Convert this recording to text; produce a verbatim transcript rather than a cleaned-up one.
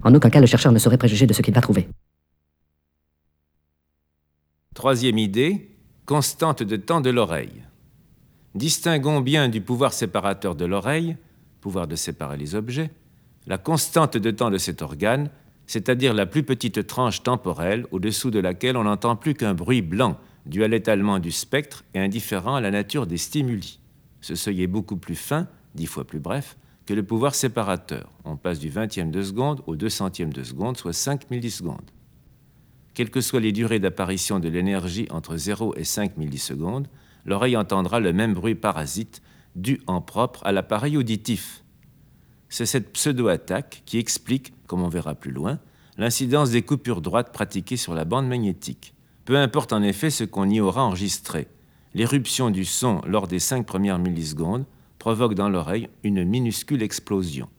En aucun cas, le chercheur ne saurait préjuger de ce qu'il va trouver. Troisième idée, constante de temps de l'oreille. Distinguons bien du pouvoir séparateur de l'oreille, pouvoir de séparer les objets, la constante de temps de cet organe, c'est-à-dire la plus petite tranche temporelle au-dessous de laquelle on n'entend plus qu'un bruit blanc dû à l'étalement du spectre et indifférent à la nature des stimuli. Ce seuil est beaucoup plus fin, dix fois plus bref, que le pouvoir séparateur. On passe du vingtième de seconde au deux centième de seconde, soit cinq millisecondes. Quelles que soient les durées d'apparition de l'énergie entre zéro et cinq millisecondes, l'oreille entendra le même bruit parasite dû en propre à l'appareil auditif. C'est cette pseudo-attaque qui explique, comme on verra plus loin, l'incidence des coupures droites pratiquées sur la bande magnétique. Peu importe en effet ce qu'on y aura enregistré. L'éruption du son lors des cinq premières millisecondes provoque dans l'oreille une minuscule explosion.